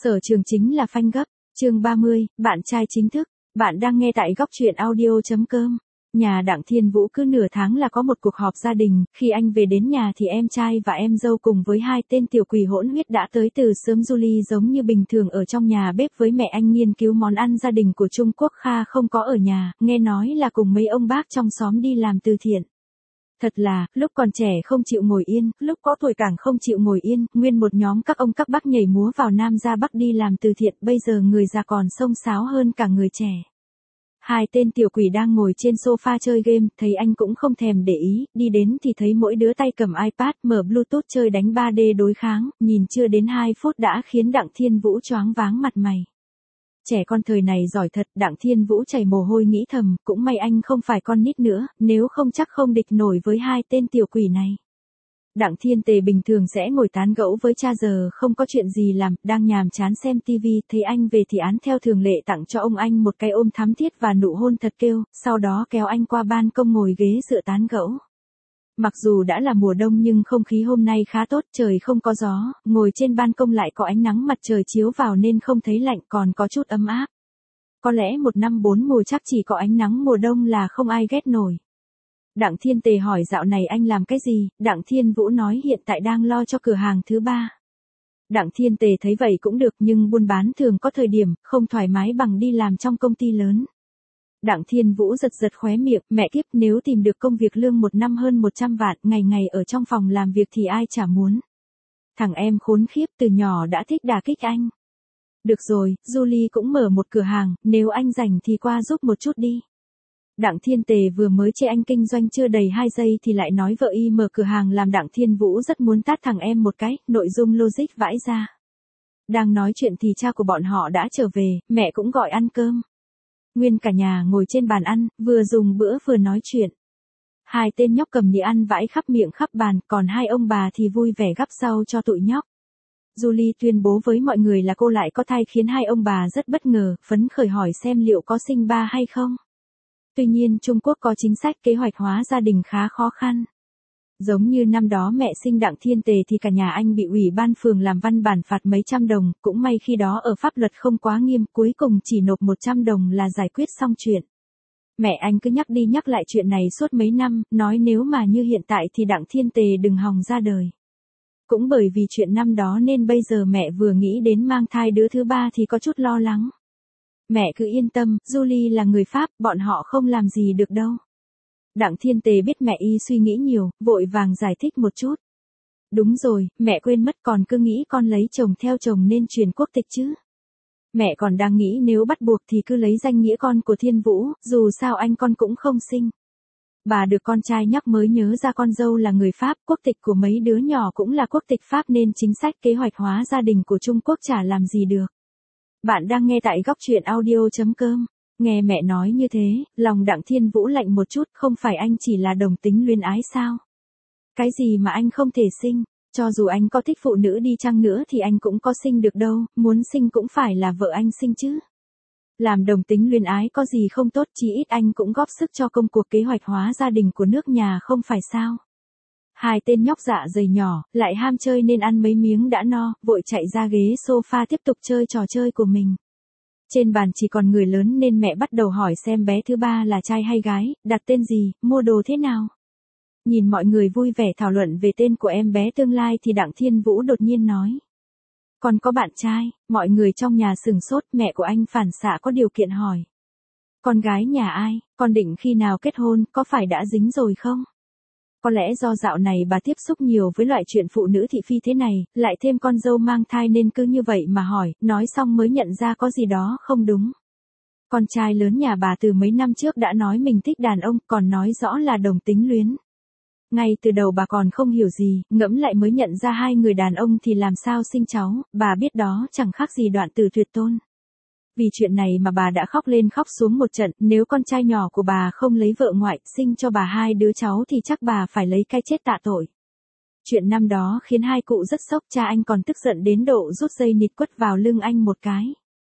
Sở trường chính là phanh gấp. Chương 30, bạn trai chính thức. Bạn đang nghe tại góc truyện audio.com. Nhà Đặng Thiên Vũ cứ nửa tháng là có một cuộc họp gia đình, khi anh về đến nhà thì em trai và em dâu cùng với hai tên tiểu quỷ hỗn huyết đã tới từ sớm. Julie giống như bình thường ở trong nhà bếp với mẹ anh nghiên cứu món ăn gia đình của Trung Quốc. Kha không có ở nhà, nghe nói là cùng mấy ông bác trong xóm đi làm từ thiện. Thật là, lúc còn trẻ không chịu ngồi yên, lúc có tuổi càng không chịu ngồi yên, nguyên một nhóm các ông các bác nhảy múa vào Nam ra Bắc đi làm từ thiện, bây giờ người già còn xông xáo hơn cả người trẻ. Hai tên tiểu quỷ đang ngồi trên sofa chơi game, thấy anh cũng không thèm để ý, đi đến thì thấy mỗi đứa tay cầm iPad mở Bluetooth chơi đánh 3D đối kháng, nhìn chưa đến 2 phút đã khiến Đặng Thiên Vũ choáng váng mặt mày. Trẻ con thời này giỏi thật, Đặng Thiên Vũ chảy mồ hôi nghĩ thầm, cũng may anh không phải con nít nữa, nếu không chắc không địch nổi với hai tên tiểu quỷ này. Đặng Thiên Tề bình thường sẽ ngồi tán gẫu với cha, giờ không có chuyện gì làm, đang nhàm chán xem tivi, thấy anh về thì án theo thường lệ tặng cho ông anh một cái ôm thắm thiết và nụ hôn thật kêu, sau đó kéo anh qua ban công ngồi ghế dựa tán gẫu. Mặc dù đã là mùa đông nhưng không khí hôm nay khá tốt, trời không có gió, ngồi trên ban công lại có ánh nắng mặt trời chiếu vào nên không thấy lạnh, còn có chút ấm áp. Có lẽ một năm 4 mùa chắc chỉ có ánh nắng mùa đông là không ai ghét nổi. Đặng Thiên Tề hỏi dạo này anh làm cái gì, Đặng Thiên Vũ nói hiện tại đang lo cho cửa hàng thứ 3. Đặng Thiên Tề thấy vậy cũng được, nhưng buôn bán thường có thời điểm không thoải mái bằng đi làm trong công ty lớn. Đặng Thiên Vũ giật giật khóe miệng, mẹ kiếp, nếu tìm được công việc lương một năm hơn 100 vạn, ngày ngày ở trong phòng làm việc thì ai chả muốn. Thằng em khốn khiếp từ nhỏ đã thích đả kích anh. Được rồi, Julie cũng mở một cửa hàng, nếu anh rảnh thì qua giúp một chút đi. Đặng Thiên Tề vừa mới chê anh kinh doanh chưa đầy 2 giây thì lại nói vợ y mở cửa hàng làm. Đặng Thiên Vũ rất muốn tát thằng em một cái, nội dung logic vãi ra. Đang nói chuyện thì cha của bọn họ đã trở về, mẹ cũng gọi ăn cơm. Nguyên cả nhà ngồi trên bàn ăn, vừa dùng bữa vừa nói chuyện. Hai tên nhóc cầm đĩa ăn vãi khắp miệng khắp bàn, còn hai ông bà thì vui vẻ gắp rau cho tụi nhóc. Julie tuyên bố với mọi người là cô lại có thai khiến hai ông bà rất bất ngờ, phấn khởi hỏi xem liệu có sinh ba hay không. Tuy nhiên Trung Quốc có chính sách kế hoạch hóa gia đình khá khó khăn. Giống như năm đó mẹ sinh Đặng Thiên Tề thì cả nhà anh bị ủy ban phường làm văn bản phạt mấy trăm đồng, cũng may khi đó ở pháp luật không quá nghiêm, cuối cùng chỉ nộp 100 đồng là giải quyết xong chuyện. Mẹ anh cứ nhắc đi nhắc lại chuyện này suốt mấy năm, nói nếu mà như hiện tại thì Đặng Thiên Tề đừng hòng ra đời. Cũng bởi vì chuyện năm đó nên bây giờ mẹ vừa nghĩ đến mang thai đứa thứ 3 thì có chút lo lắng. Mẹ cứ yên tâm, Julie là người Pháp, bọn họ không làm gì được đâu. Đặng Thiên Tề biết mẹ y suy nghĩ nhiều, vội vàng giải thích một chút. Đúng rồi, mẹ quên mất, còn cứ nghĩ con lấy chồng theo chồng nên truyền quốc tịch chứ. Mẹ còn đang nghĩ nếu bắt buộc thì cứ lấy danh nghĩa con của Thiên Vũ, dù sao anh con cũng không sinh. Bà được con trai nhắc mới nhớ ra con dâu là người Pháp, quốc tịch của mấy đứa nhỏ cũng là quốc tịch Pháp nên chính sách kế hoạch hóa gia đình của Trung Quốc chả làm gì được. Bạn đang nghe tại góc truyện audio.com. Nghe mẹ nói như thế, lòng Đặng Thiên Vũ lạnh một chút, không phải anh chỉ là đồng tính luyến ái sao? Cái gì mà anh không thể sinh? Cho dù anh có thích phụ nữ đi chăng nữa thì anh cũng có sinh được đâu, muốn sinh cũng phải là vợ anh sinh chứ. Làm đồng tính luyến ái có gì không tốt, chí ít anh cũng góp sức cho công cuộc kế hoạch hóa gia đình của nước nhà không phải sao? Hai tên nhóc dạ dày nhỏ, lại ham chơi nên ăn mấy miếng đã no, vội chạy ra ghế sofa tiếp tục chơi trò chơi của mình. Trên bàn chỉ còn người lớn nên mẹ bắt đầu hỏi xem bé thứ 3 là trai hay gái, đặt tên gì, mua đồ thế nào. Nhìn mọi người vui vẻ thảo luận về tên của em bé tương lai thì Đặng Thiên Vũ đột nhiên nói. Còn có bạn trai, mọi người trong nhà sửng sốt, mẹ của anh phản xạ có điều kiện hỏi. Con gái nhà ai, con định khi nào kết hôn, có phải đã dính rồi không? Có lẽ do dạo này bà tiếp xúc nhiều với loại chuyện phụ nữ thị phi thế này, lại thêm con dâu mang thai nên cứ như vậy mà hỏi, nói xong mới nhận ra có gì đó không đúng. Con trai lớn nhà bà từ mấy năm trước đã nói mình thích đàn ông, còn nói rõ là đồng tính luyến. Ngay từ đầu bà còn không hiểu gì, ngẫm lại mới nhận ra hai người đàn ông thì làm sao sinh cháu, bà biết đó chẳng khác gì đoạn tử tuyệt tôn. Vì chuyện này mà bà đã khóc lên khóc xuống một trận, nếu con trai nhỏ của bà không lấy vợ ngoại, sinh cho bà 2 đứa cháu thì chắc bà phải lấy cái chết tạ tội. Chuyện năm đó khiến hai cụ rất sốc, cha anh còn tức giận đến độ rút dây nịt quất vào lưng anh một cái.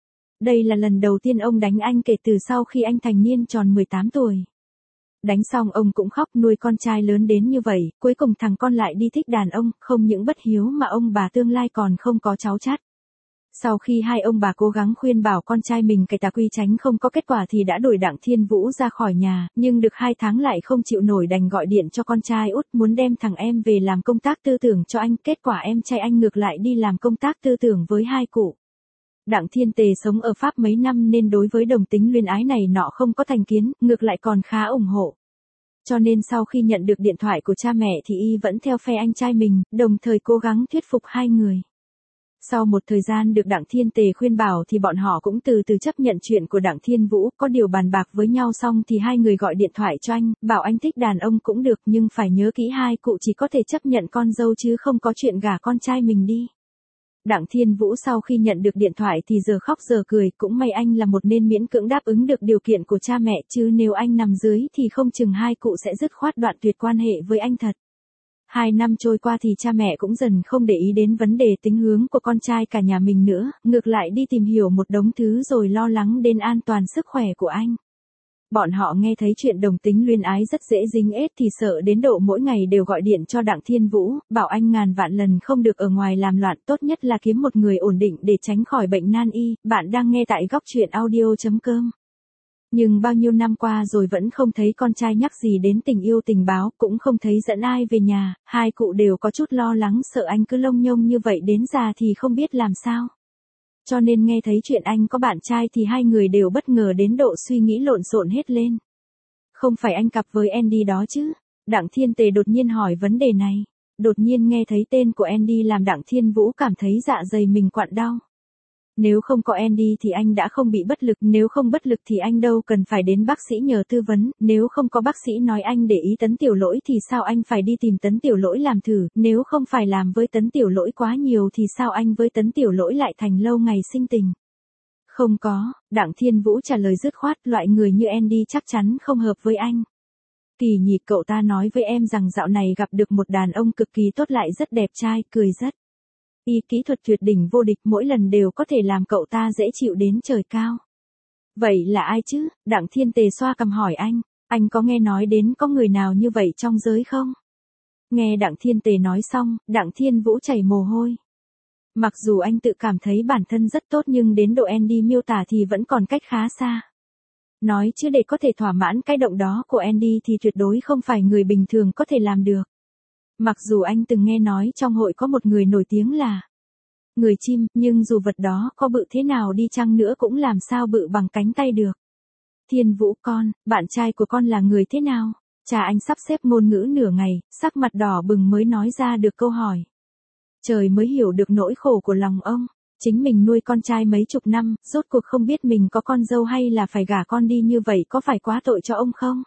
Đây là lần đầu tiên ông đánh anh kể từ sau khi anh thành niên tròn 18 tuổi. Đánh xong ông cũng khóc, nuôi con trai lớn đến như vậy, cuối cùng thằng con lại đi thích đàn ông, không những bất hiếu mà ông bà tương lai còn không có cháu chắt. Sau khi hai ông bà cố gắng khuyên bảo con trai mình cải tà quy chánh không có kết quả thì đã đuổi Đặng Thiên Vũ ra khỏi nhà, nhưng được 2 tháng lại không chịu nổi đành gọi điện cho con trai út muốn đem thằng em về làm công tác tư tưởng cho anh, kết quả em trai anh ngược lại đi làm công tác tư tưởng với hai cụ. Đặng Thiên Tề sống ở Pháp mấy năm nên đối với đồng tính luyến ái này nọ không có thành kiến, ngược lại còn khá ủng hộ. Cho nên sau khi nhận được điện thoại của cha mẹ thì y vẫn theo phe anh trai mình, đồng thời cố gắng thuyết phục hai người. Sau một thời gian được Đặng Thiên Tề khuyên bảo thì bọn họ cũng từ từ chấp nhận chuyện của Đặng Thiên Vũ, có điều bàn bạc với nhau xong thì hai người gọi điện thoại cho anh, bảo anh thích đàn ông cũng được nhưng phải nhớ kỹ hai cụ chỉ có thể chấp nhận con dâu chứ không có chuyện gả con trai mình đi. Đặng Thiên Vũ sau khi nhận được điện thoại thì giờ khóc giờ cười, cũng may anh là một nên miễn cưỡng đáp ứng được điều kiện của cha mẹ, chứ nếu anh nằm dưới thì không chừng hai cụ sẽ dứt khoát đoạn tuyệt quan hệ với anh thật. 2 năm trôi qua thì cha mẹ cũng dần không để ý đến vấn đề tính hướng của con trai cả nhà mình nữa, ngược lại đi tìm hiểu một đống thứ rồi lo lắng đến an toàn sức khỏe của anh. Bọn họ nghe thấy chuyện đồng tính luyến ái rất dễ dính ết thì sợ đến độ mỗi ngày đều gọi điện cho Đặng Thiên Vũ, bảo anh ngàn vạn lần không được ở ngoài làm loạn, tốt nhất là kiếm một người ổn định để tránh khỏi bệnh nan y. Bạn đang nghe tại góc truyện audio.com. Nhưng bao nhiêu năm qua rồi vẫn không thấy con trai nhắc gì đến tình yêu tình báo, cũng không thấy dẫn ai về nhà, hai cụ đều có chút lo lắng sợ anh cứ lông nhông như vậy đến già thì không biết làm sao. Cho nên nghe thấy chuyện anh có bạn trai thì hai người đều bất ngờ đến độ suy nghĩ lộn xộn hết lên. Không phải anh cặp với Andy đó chứ? Đặng Thiên Tề đột nhiên hỏi vấn đề này. Đột nhiên nghe thấy tên của Andy làm Đặng Thiên Vũ cảm thấy dạ dày mình quặn đau. Nếu không có Andy thì anh đã không bị bất lực, nếu không bất lực thì anh đâu cần phải đến bác sĩ nhờ tư vấn, nếu không có bác sĩ nói anh để ý Tấn Tiểu Lỗi thì sao anh phải đi tìm Tấn Tiểu Lỗi làm thử, nếu không phải làm với Tấn Tiểu Lỗi quá nhiều thì sao anh với Tấn Tiểu Lỗi lại thành lâu ngày sinh tình. Không có, Đặng Thiên Vũ trả lời dứt khoát, loại người như Andy chắc chắn không hợp với anh. Kỳ nhỉ, cậu ta nói với em rằng dạo này gặp được một đàn ông cực kỳ tốt lại rất đẹp trai, cười rất. Y kỹ thuật tuyệt đỉnh vô địch, mỗi lần đều có thể làm cậu ta dễ chịu đến trời cao. Vậy là ai chứ? Đặng Thiên Tề xoa cằm hỏi anh có nghe nói đến có người nào như vậy trong giới không? Nghe Đặng Thiên Tề nói xong, Đặng Thiên Vũ chảy mồ hôi. Mặc dù anh tự cảm thấy bản thân rất tốt nhưng đến độ Andy miêu tả thì vẫn còn cách khá xa. Nói chứ để có thể thỏa mãn cái động đó của Andy thì tuyệt đối không phải người bình thường có thể làm được. Mặc dù anh từng nghe nói trong hội có một người nổi tiếng là người chim, nhưng dù vật đó có bự thế nào đi chăng nữa cũng làm sao bự bằng cánh tay được. Thiên Vũ bạn trai của con là người thế nào? Cha anh sắp xếp ngôn ngữ nửa ngày, sắc mặt đỏ bừng mới nói ra được câu hỏi. Trời mới hiểu được nỗi khổ của lòng ông. Chính mình nuôi con trai mấy chục năm, rốt cuộc không biết mình có con dâu hay là phải gả con đi như vậy có phải quá tội cho ông không?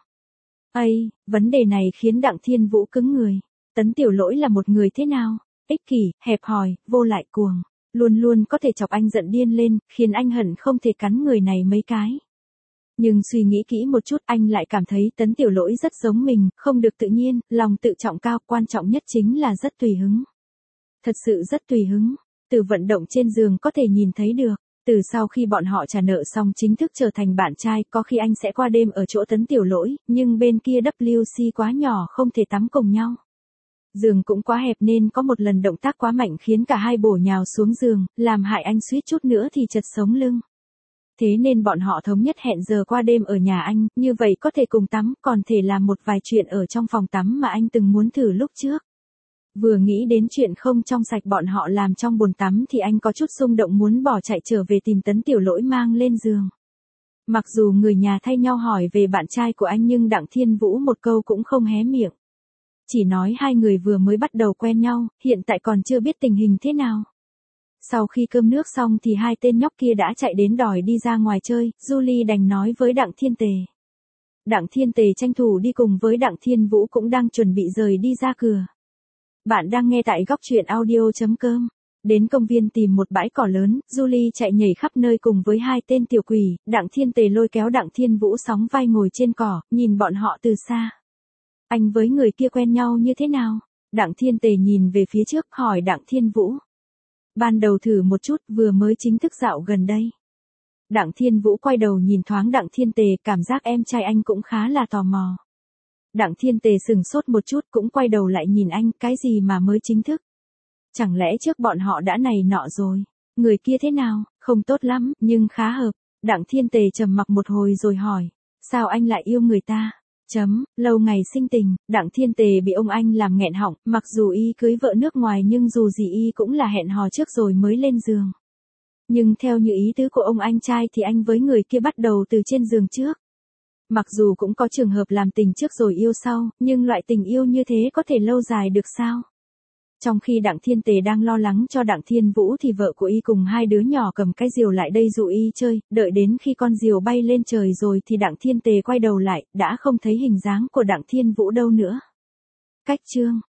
Vấn đề này khiến Đặng Thiên Vũ cứng người. Tấn Tiểu Lỗi là một người thế nào? Ích kỷ, hẹp hòi, vô lại cuồng. Luôn luôn có thể chọc anh giận điên lên, khiến anh hận không thể cắn người này mấy cái. Nhưng suy nghĩ kỹ một chút anh lại cảm thấy Tấn Tiểu Lỗi rất giống mình, không được tự nhiên, lòng tự trọng cao, quan trọng nhất chính là rất tùy hứng. Thật sự rất tùy hứng. Từ vận động trên giường có thể nhìn thấy được. Từ sau khi bọn họ trả nợ xong chính thức trở thành bạn trai, có khi anh sẽ qua đêm ở chỗ Tấn Tiểu Lỗi, nhưng bên kia WC quá nhỏ không thể tắm cùng nhau. Giường cũng quá hẹp nên có một lần động tác quá mạnh khiến cả hai bổ nhào xuống giường, làm hại anh suýt chút nữa thì chật sống lưng. Thế nên bọn họ thống nhất hẹn giờ qua đêm ở nhà anh, như vậy có thể cùng tắm, còn thể làm một vài chuyện ở trong phòng tắm mà anh từng muốn thử lúc trước. Vừa nghĩ đến chuyện không trong sạch bọn họ làm trong bồn tắm thì anh có chút xung động muốn bỏ chạy trở về tìm Tấn Tiểu Lỗi mang lên giường. Mặc dù người nhà thay nhau hỏi về bạn trai của anh nhưng Đặng Thiên Vũ một câu cũng không hé miệng. Chỉ nói hai người vừa mới bắt đầu quen nhau, hiện tại còn chưa biết tình hình thế nào. Sau khi cơm nước xong thì hai tên nhóc kia đã chạy đến đòi đi ra ngoài chơi, Julie đành nói với Đặng Thiên Tề. Đặng Thiên Tề tranh thủ đi cùng với Đặng Thiên Vũ cũng đang chuẩn bị rời đi ra cửa. Bạn đang nghe tại góc truyện audio.com. Đến công viên tìm một bãi cỏ lớn, Julie chạy nhảy khắp nơi cùng với hai tên tiểu quỷ, Đặng Thiên Tề lôi kéo Đặng Thiên Vũ sóng vai ngồi trên cỏ, nhìn bọn họ từ xa. Anh với người kia quen nhau như thế nào? Đặng Thiên Tề nhìn về phía trước hỏi Đặng Thiên Vũ. Ban đầu thử một chút, vừa mới chính thức dạo gần đây. Đặng Thiên Vũ quay đầu nhìn thoáng Đặng Thiên Tề, cảm giác em trai anh cũng khá là tò mò. Đặng Thiên Tề sừng sốt một chút cũng quay đầu lại nhìn anh, cái gì mà mới chính thức? Chẳng lẽ trước bọn họ đã này nọ rồi? Người kia thế nào? Không tốt lắm, nhưng khá hợp. Đặng Thiên Tề trầm mặc một hồi rồi hỏi. Sao anh lại yêu người ta? Lâu ngày sinh tình, Đặng Thiên Tề bị ông anh làm nghẹn họng, mặc dù y cưới vợ nước ngoài nhưng dù gì y cũng là hẹn hò trước rồi mới lên giường. Nhưng theo như ý tứ của ông anh trai thì anh với người kia bắt đầu từ trên giường trước. Mặc dù cũng có trường hợp làm tình trước rồi yêu sau, nhưng loại tình yêu như thế có thể lâu dài được sao? Trong khi Đặng Thiên Tề đang lo lắng cho Đặng Thiên Vũ thì vợ của y cùng hai đứa nhỏ cầm cái diều lại đây dụ y chơi, đợi đến khi con diều bay lên trời rồi thì Đặng Thiên Tề quay đầu lại, đã không thấy hình dáng của Đặng Thiên Vũ đâu nữa. Cách chương